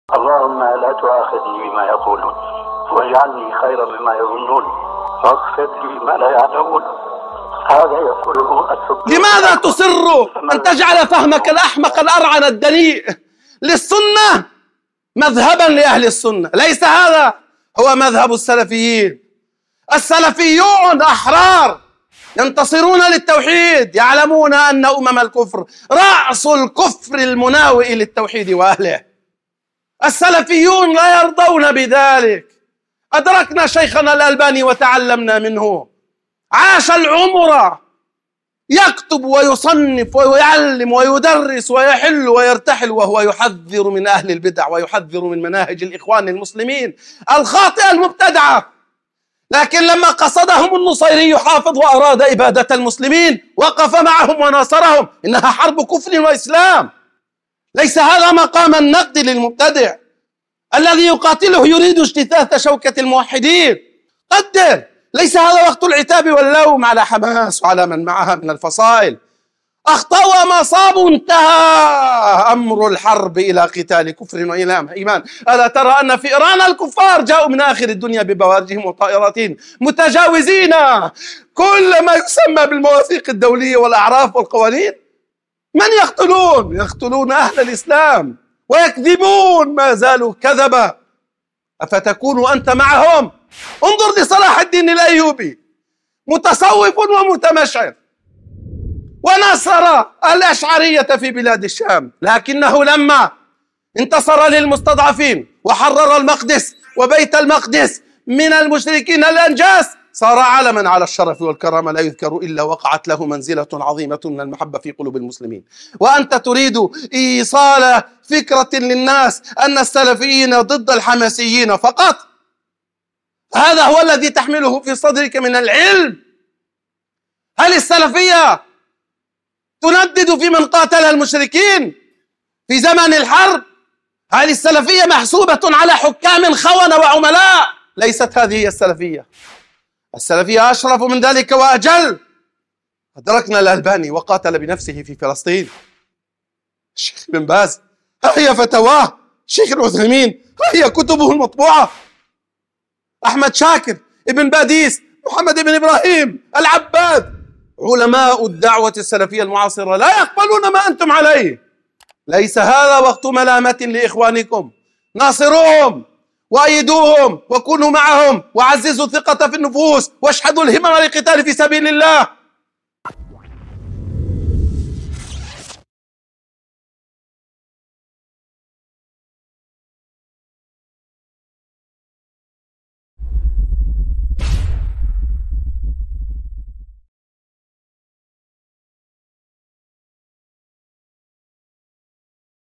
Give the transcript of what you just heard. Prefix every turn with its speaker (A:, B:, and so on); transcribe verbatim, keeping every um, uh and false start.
A: اللهم لا تؤاخذني بما يقولون واجعلني خيرا مما يظنون واغفر لي ما لا يعلمون. هذا يقوله السكر.
B: لماذا تصر أن تجعل فهمك الأحمق الأرعن الدنيء للسنة مذهبا لأهل السنة؟ ليس هذا هو مذهب السلفيين. السلفيون أحرار ينتصرون للتوحيد، يعلمون أن أمم الكفر رأس الكفر المناوئ للتوحيد وأهله. السلفيون لا يرضون بذلك. أدركنا شيخنا الألباني وتعلمنا منه، عاش العمر يكتب ويصنف ويعلم ويدرس ويحل ويرتحل وهو يحذر من أهل البدع ويحذر من مناهج الإخوان المسلمين الخاطئة المبتدعة. لكن لما قصدهم النصيري حافظ وأراد إبادة المسلمين وقف معهم وناصرهم. إنها حرب كفر وإسلام. ليس هذا مقام النقد للمبتدع الذي يقاتله يريد اجتثاث شوكة الموحدين. قدر، ليس هذا وقت العتاب واللوم على حماس وعلى من معها من الفصائل. أخطأوا وما صابوا، انتهى أمر الحرب إلى قتال كفر وإلى إيمان. ألا ترى أن في إيران الكفار جاءوا من آخر الدنيا ببوارجهم وطائراتهم متجاوزين كل ما يسمى بالمواثيق الدولية والأعراف والقوانين؟ من يقتلون؟ يقتلون أهل الإسلام ويكذبون، ما زالوا كذبا. أفتكون أنت معهم؟ انظر لصلاح الدين الأيوبي، متصوف ومتمشعر، ونصر الأشعرية في بلاد الشام، لكنه لما انتصر للمستضعفين وحرر المقدس وبيت المقدس من المشركين الأنجاس صار علما على الشرف والكرامة لا يذكر إلا وقعت له منزلة عظيمة من المحبة في قلوب المسلمين. وأنت تريد إيصال فكرة للناس أن السلفيين ضد الحماسيين فقط. هذا هو الذي تحمله في صدرك من العلم. هل السلفية تندد في من قاتل المشركين في زمن الحرب؟ هل السلفية محسوبة على حكام خونة وعملاء؟ ليست هذه هي السلفية. السلفية أشرف من ذلك وأجل. أدركنا الألباني وقاتل بنفسه في فلسطين. الشيخ بن باز ها هي فتواه، الشيخ العثيمين ها هي كتبه المطبوعة، أحمد شاكر، ابن باديس، محمد بن إبراهيم، العباد، علماء الدعوة السلفية المعاصرة لا يقبلون ما أنتم عليه. ليس هذا وقت ملامة لإخوانكم. ناصروهم وأيدوهم وكونوا معهم وعززوا الثقة في النفوس واشحذوا الهمم للقتال في سبيل الله.